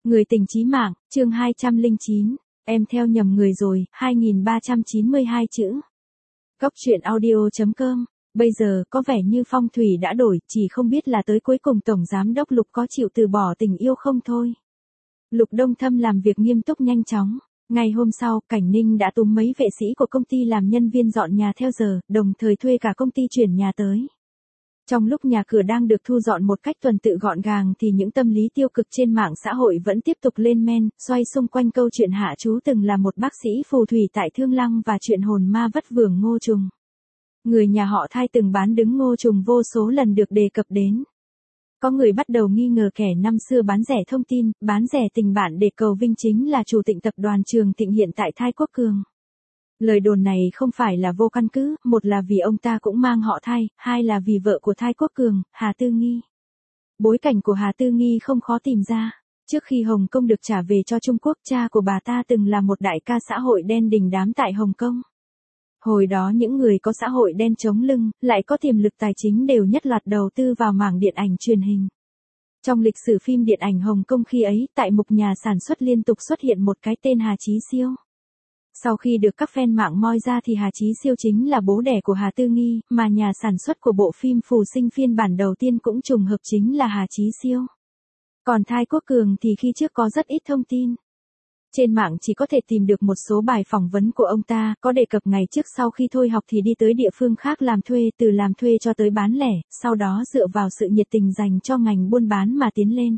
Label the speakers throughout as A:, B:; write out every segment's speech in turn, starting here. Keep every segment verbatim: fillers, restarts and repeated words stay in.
A: Người tình chí mạng, chương hai trăm lẻ chín, em theo nhầm người rồi, hai nghìn ba trăm chín mươi hai chữ. Góc truyện audio chấm com, bây giờ có vẻ như phong thủy đã đổi, chỉ không biết là tới cuối cùng Tổng Giám đốc Lục có chịu từ bỏ tình yêu không thôi. Lục Đông Thâm làm việc nghiêm túc nhanh chóng. Ngày hôm sau, Cảnh Ninh đã túm mấy vệ sĩ của công ty làm nhân viên dọn nhà theo giờ, đồng thời thuê cả công ty chuyển nhà tới. Trong lúc nhà cửa đang được thu dọn một cách tuần tự gọn gàng thì những tâm lý tiêu cực trên mạng xã hội vẫn tiếp tục lên men, xoay xung quanh câu chuyện Hạ Chú từng là một bác sĩ phù thủy tại Thương Lăng và chuyện hồn ma vất vưởng Ngô Trùng. Người nhà họ Thai từng bán đứng Ngô Trùng vô số lần được đề cập đến. Có người bắt đầu nghi ngờ kẻ năm xưa bán rẻ thông tin, bán rẻ tình bạn để cầu vinh chính là chủ tịch tập đoàn Trường Thịnh hiện tại Thai Quốc Cường. Lời đồn này không phải là vô căn cứ, một là vì ông ta cũng mang họ Thai, hai là vì vợ của Thai Quốc Cường, Hà Tư Nghi. Bối cảnh của Hà Tư Nghi không khó tìm ra. Trước khi Hồng Kông được trả về cho Trung Quốc, cha của bà ta từng là một đại ca xã hội đen đình đám tại Hồng Kông. Hồi đó những người có xã hội đen chống lưng, lại có tiềm lực tài chính đều nhất loạt đầu tư vào mảng điện ảnh truyền hình. Trong lịch sử phim điện ảnh Hồng Kông khi ấy, tại mục nhà sản xuất liên tục xuất hiện một cái tên Hà Chí Siêu. Sau khi được các fan mạng moi ra thì Hà Chí Siêu chính là bố đẻ của Hà Tư Nghi, mà nhà sản xuất của bộ phim Phù Sinh phiên bản đầu tiên cũng trùng hợp chính là Hà Chí Siêu. Còn Thai Quốc Cường thì khi trước có rất ít thông tin. Trên mạng chỉ có thể tìm được một số bài phỏng vấn của ông ta, có đề cập ngày trước sau khi thôi học thì đi tới địa phương khác làm thuê, từ làm thuê cho tới bán lẻ, sau đó dựa vào sự nhiệt tình dành cho ngành buôn bán mà tiến lên.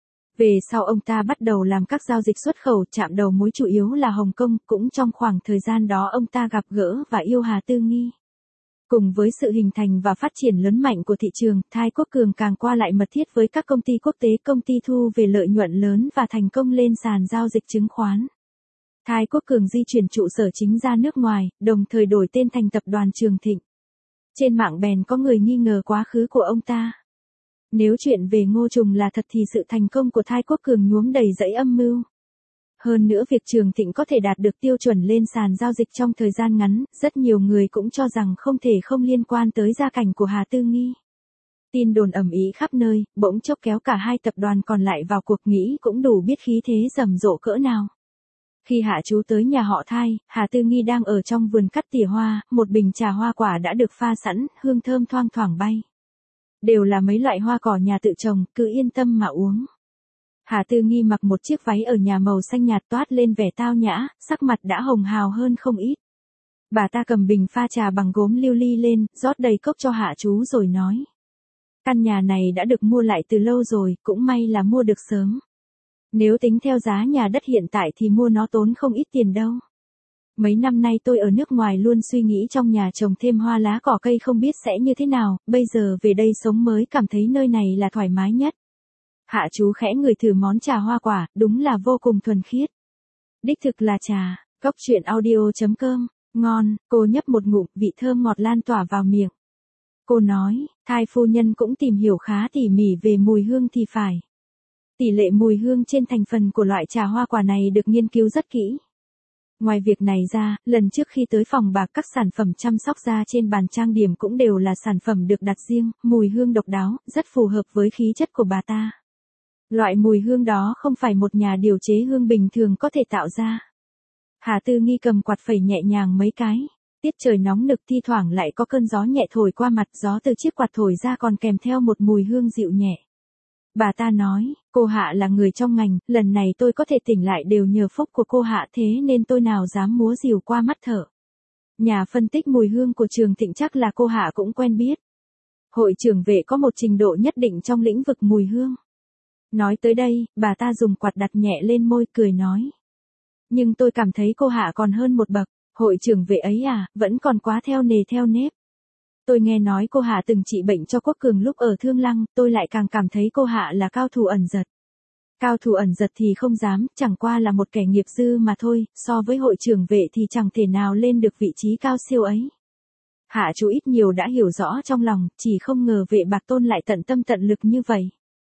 A: Về sau ông ta bắt đầu làm các giao dịch xuất khẩu, chạm đầu mối chủ yếu là Hồng Kông, cũng trong khoảng thời gian đó ông ta gặp gỡ và yêu Hà Tư Nghi. Cùng với sự hình thành và phát triển lớn mạnh của thị trường, Thai Quốc Cường càng qua lại mật thiết với các công ty quốc tế, công ty thu về lợi nhuận lớn và thành công lên sàn giao dịch chứng khoán. Thai Quốc Cường di chuyển trụ sở chính ra nước ngoài, đồng thời đổi tên thành tập đoàn Trường Thịnh. Trên mạng bèn có người nghi ngờ quá khứ của ông ta. Nếu chuyện về Ngô Trùng là thật thì sự thành công của Thai Quốc Cường nhuốm đầy dẫy âm mưu. Hơn nữa việc Trường Thịnh có thể đạt được tiêu chuẩn lên sàn giao dịch trong thời gian ngắn, rất nhiều người cũng cho rằng không thể không liên quan tới gia cảnh của Hà Tư Nghi. Tin đồn ầm ĩ khắp nơi, bỗng chốc kéo cả hai tập đoàn còn lại vào cuộc, nghĩ cũng đủ biết khí thế rầm rộ cỡ nào. Khi Hạ Chú tới nhà họ Thai, Hà Tư Nghi đang ở trong vườn cắt tỉa hoa, một bình trà hoa quả đã được pha sẵn, hương thơm thoang thoảng bay. Đều là mấy loại hoa cỏ nhà tự trồng, cứ yên tâm mà uống. Hà Tư Nghi mặc một chiếc váy ở nhà màu xanh nhạt toát lên vẻ tao nhã, sắc mặt đã hồng hào hơn không ít. Bà ta cầm bình pha trà bằng gốm lưu ly lên, rót đầy cốc cho Hạ Chú rồi nói. Căn nhà này đã được mua lại từ lâu rồi, cũng may là mua được sớm. Nếu tính theo giá nhà đất hiện tại thì mua nó tốn không ít tiền đâu. Mấy năm nay tôi ở nước ngoài luôn suy nghĩ trong nhà trồng thêm hoa lá cỏ cây không biết sẽ như thế nào, bây giờ về đây sống mới cảm thấy nơi này là thoải mái nhất. Hạ Chú khẽ ngửi thử món trà hoa quả, đúng là vô cùng thuần khiết. Đích thực là trà, góc truyện audio chấm com, ngon, cô nhấp một ngụm, vị thơm ngọt lan tỏa vào miệng. Cô nói, Thai phu nhân cũng tìm hiểu khá tỉ mỉ về mùi hương thì phải. Tỷ lệ mùi hương trên thành phần của loại trà hoa quả này được nghiên cứu rất kỹ. Ngoài việc này ra, lần trước khi tới phòng bạc các sản phẩm chăm sóc da trên bàn trang điểm cũng đều là sản phẩm được đặt riêng, mùi hương độc đáo, rất phù hợp với khí chất của bà ta. Loại mùi hương đó không phải một nhà điều chế hương bình thường có thể tạo ra. Hà Tư Nghi cầm quạt phẩy nhẹ nhàng mấy cái. Tiết trời nóng nực thi thoảng lại có cơn gió nhẹ thổi qua mặt, gió từ chiếc quạt thổi ra còn kèm theo một mùi hương dịu nhẹ. Bà ta nói, cô Hạ là người trong ngành, lần này tôi có thể tỉnh lại đều nhờ phúc của cô Hạ, thế nên tôi nào dám múa rìu qua mắt thở. Nhà phân tích mùi hương của Trường Thịnh chắc là cô Hạ cũng quen biết. Hội trưởng Vệ có một trình độ nhất định trong lĩnh vực mùi hương. Nói tới đây, bà ta dùng quạt đặt nhẹ lên môi cười nói. Nhưng tôi cảm thấy cô Hạ còn hơn một bậc, hội trưởng Vệ ấy à, vẫn còn quá theo nề theo nếp. Tôi nghe nói cô Hạ từng trị bệnh cho Quốc Cường lúc ở Thương Lăng, tôi lại càng cảm thấy cô Hạ là cao thủ ẩn giật. Cao thủ ẩn giật thì không dám, chẳng qua là một kẻ nghiệp dư mà thôi, so với hội trưởng Vệ thì chẳng thể nào lên được vị trí cao siêu ấy. Hạ Chú ít nhiều đã hiểu rõ trong lòng, chỉ không ngờ Vệ Bạc Tôn lại tận tâm tận lực như vậy.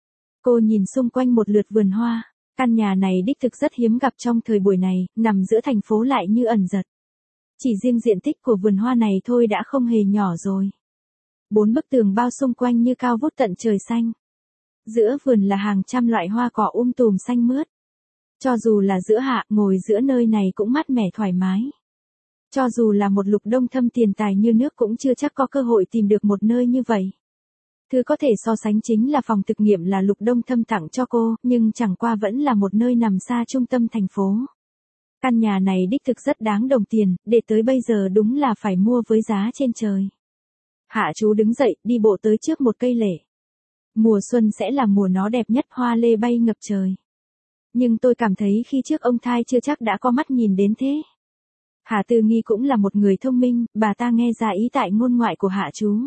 A: Cô nhìn xung quanh một lượt vườn hoa, căn nhà này đích thực rất hiếm gặp trong thời buổi này, nằm giữa thành phố lại như ẩn giật. Chỉ riêng diện tích của vườn hoa này thôi đã không hề nhỏ rồi. Bốn bức tường bao xung quanh như cao vút tận trời xanh. Giữa vườn là hàng trăm loại hoa cỏ um tùm xanh mướt. Cho dù là giữa hạ, ngồi giữa nơi này cũng mát mẻ thoải mái. Cho dù là một Lục Đông Thâm tiền tài như nước cũng chưa chắc có cơ hội tìm được một nơi như vậy. Thứ có thể so sánh chính là phòng thực nghiệm là Lục Đông Thâm tặng cho cô, nhưng chẳng qua vẫn là một nơi nằm xa trung tâm thành phố. Căn nhà này đích thực rất đáng đồng tiền, để tới bây giờ đúng là phải mua với giá trên trời. Hạ chú đứng dậy, đi bộ tới trước một cây lệ. Mùa xuân sẽ là mùa nó đẹp nhất, hoa lê bay ngập trời. Nhưng tôi cảm thấy khi trước ông thai chưa chắc đã có mắt nhìn đến thế. Hạ Tư Nghi cũng là một người thông minh, bà ta nghe ra ý tại ngôn ngoại của Hạ chú.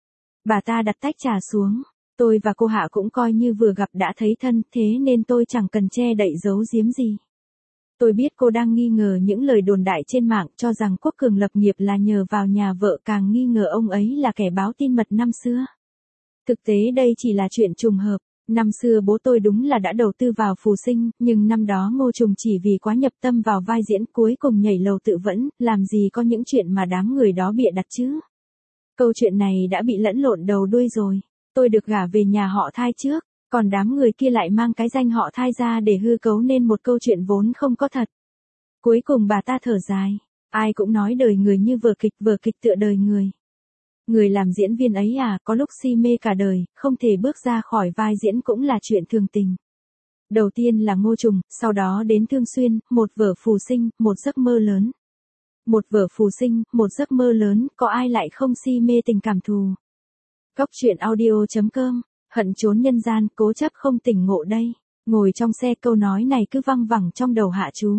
A: Bà ta đặt tách trà xuống, tôi và cô Hạ cũng coi như vừa gặp đã thấy thân, thế nên tôi chẳng cần che đậy giấu giếm gì. Tôi biết cô đang nghi ngờ những lời đồn đại trên mạng cho rằng Quốc Cường lập nghiệp là nhờ vào nhà vợ, càng nghi ngờ ông ấy là kẻ báo tin mật năm xưa. Thực tế đây chỉ là chuyện trùng hợp. Năm xưa bố tôi đúng là đã đầu tư vào Phù Sinh, nhưng năm đó Ngô Trùng chỉ vì quá nhập tâm vào vai diễn cuối cùng nhảy lầu tự vẫn, làm gì có những chuyện mà đám người đó bịa đặt chứ. Câu chuyện này đã bị lẫn lộn đầu đuôi rồi. Tôi được gả về nhà họ Thai trước, còn đám người kia lại mang cái danh họ Thai ra để hư cấu nên một câu chuyện vốn không có thật. Cuối cùng bà ta thở dài. Ai cũng nói đời người như vở kịch, vở kịch tựa đời người. Người làm diễn viên ấy à, có lúc si mê cả đời, không thể bước ra khỏi vai diễn cũng là chuyện thường tình. Đầu tiên là Ngô Trùng, sau đó đến Thương Xuyên, một vở Phù Sinh, một giấc mơ lớn. Một vở Phù Sinh, một giấc mơ lớn, có ai lại không si mê tình cảm thù. Góc truyện audio chấm com, hận trốn nhân gian, cố chấp không tỉnh ngộ đây. Ngồi trong xe câu nói này cứ văng vẳng trong đầu Hạ chú.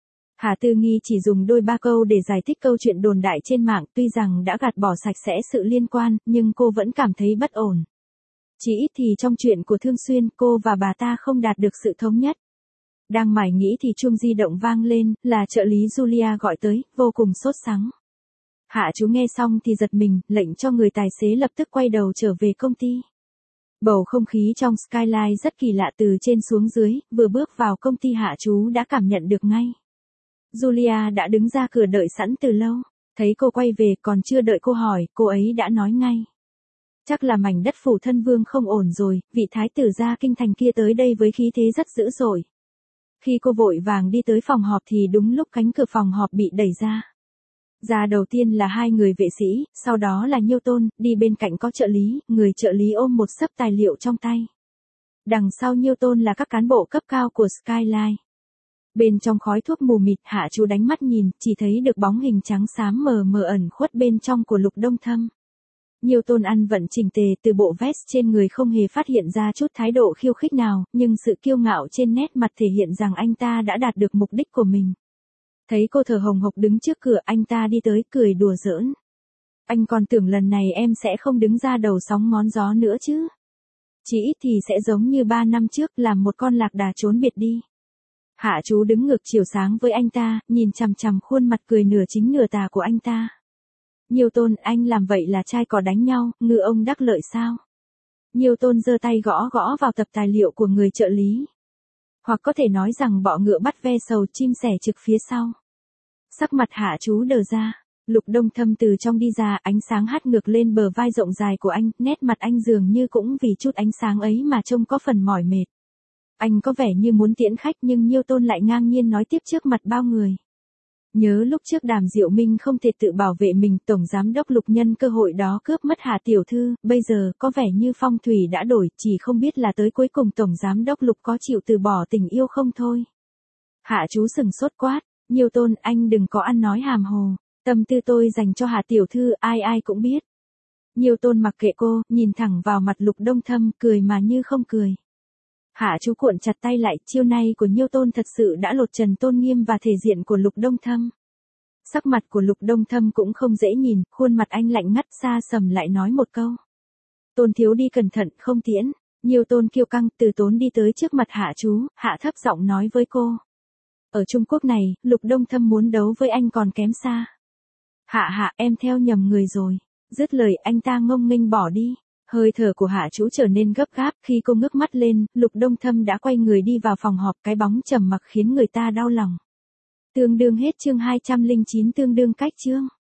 A: Hạ Tư Nghi chỉ dùng đôi ba câu để giải thích câu chuyện đồn đại trên mạng, tuy rằng đã gạt bỏ sạch sẽ sự liên quan, nhưng cô vẫn cảm thấy bất ổn. Chỉ ít thì trong chuyện của Thương Xuyên, cô và bà ta không đạt được sự thống nhất. Đang mải nghĩ thì chuông di động vang lên, là trợ lý Julia gọi tới, vô cùng sốt sắng. Hạ chú nghe xong thì giật mình, lệnh cho người tài xế lập tức quay đầu trở về công ty. Bầu không khí trong Skyline rất kỳ lạ, từ trên xuống dưới, vừa bước vào công ty Hạ chú đã cảm nhận được ngay. Julia đã đứng ra cửa đợi sẵn từ lâu, thấy cô quay về còn chưa đợi cô hỏi, cô ấy đã nói ngay. Chắc là mảnh đất Phủ Thân Vương không ổn rồi, vị thái tử gia kinh thành kia tới đây với khí thế rất dữ dội. Khi cô vội vàng đi tới phòng họp thì đúng lúc cánh cửa phòng họp bị đẩy ra. Ra đầu tiên là hai người vệ sĩ, sau đó là Nhiêu Tôn, đi bên cạnh có trợ lý, người trợ lý ôm một xấp tài liệu trong tay. Đằng sau Nhiêu Tôn là các cán bộ cấp cao của Skyline. Bên trong khói thuốc mù mịt, Hạ chú đánh mắt nhìn, chỉ thấy được bóng hình trắng xám mờ mờ ẩn khuất bên trong của Lục Đông Thâm. Nhiêu Tôn ăn vận chỉnh tề, từ bộ vest trên người không hề phát hiện ra chút thái độ khiêu khích nào, nhưng sự kiêu ngạo trên nét mặt thể hiện rằng anh ta đã đạt được mục đích của mình. Thấy cô thở hồng hộc đứng trước cửa, anh ta đi tới cười đùa giỡn. Anh còn tưởng lần này em sẽ không đứng ra đầu sóng ngón gió nữa chứ. Chỉ ít thì sẽ giống như ba năm trước, làm một con lạc đà trốn biệt đi. Hạ chú đứng ngược chiều sáng với anh ta, nhìn chằm chằm khuôn mặt cười nửa chính nửa tà của anh ta. Nhiêu Tôn, anh làm vậy là trai cò đánh nhau, ngư ông đắc lợi sao? Nhiêu Tôn giơ tay gõ gõ vào tập tài liệu của người trợ lý. Hoặc có thể nói rằng bọ ngựa bắt ve sầu, chim sẻ trực phía sau. Sắc mặt Hạ chú đờ ra, Lục Đông Thâm từ trong đi ra, ánh sáng hắt ngược lên bờ vai rộng dài của anh, nét mặt anh dường như cũng vì chút ánh sáng ấy mà trông có phần mỏi mệt. Anh có vẻ như muốn tiễn khách nhưng Nhiêu Tôn lại ngang nhiên nói tiếp trước mặt bao người. Nhớ lúc trước Đàm Diệu Minh không thể tự bảo vệ mình, Tổng Giám đốc Lục nhân cơ hội đó cướp mất Hạ tiểu thư, bây giờ có vẻ như phong thủy đã đổi, chỉ không biết là tới cuối cùng Tổng Giám đốc Lục có chịu từ bỏ tình yêu không thôi. Hạ chú sừng sốt quát, Nhiêu Tôn, anh đừng có ăn nói hàm hồ, tâm tư tôi dành cho Hạ tiểu thư ai ai cũng biết. Nhiêu Tôn mặc kệ cô, nhìn thẳng vào mặt Lục Đông Thâm, cười mà như không cười. Hạ chú cuộn chặt tay lại, chiêu này của Nhiêu Tôn thật sự đã lột trần tôn nghiêm và thể diện của Lục Đông Thâm. Sắc mặt của Lục Đông Thâm cũng không dễ nhìn, khuôn mặt anh lạnh ngắt, xa sầm lại nói một câu. Tôn thiếu đi cẩn thận, không tiễn. Nhiêu Tôn kiêu căng, từ tốn đi tới trước mặt Hạ chú, hạ thấp giọng nói với cô. Ở Trung Quốc này, Lục Đông Thâm muốn đấu với anh còn kém xa. Hạ hạ, em theo nhầm người rồi. Dứt lời anh ta ngông nghênh bỏ đi. Hơi thở của Hạ chú trở nên gấp gáp, khi cô ngước mắt lên, Lục Đông Thâm đã quay người đi vào phòng họp, cái bóng trầm mặc khiến người ta đau lòng. Tương đương hết chương hai trăm lẻ chín, tương đương cách chương.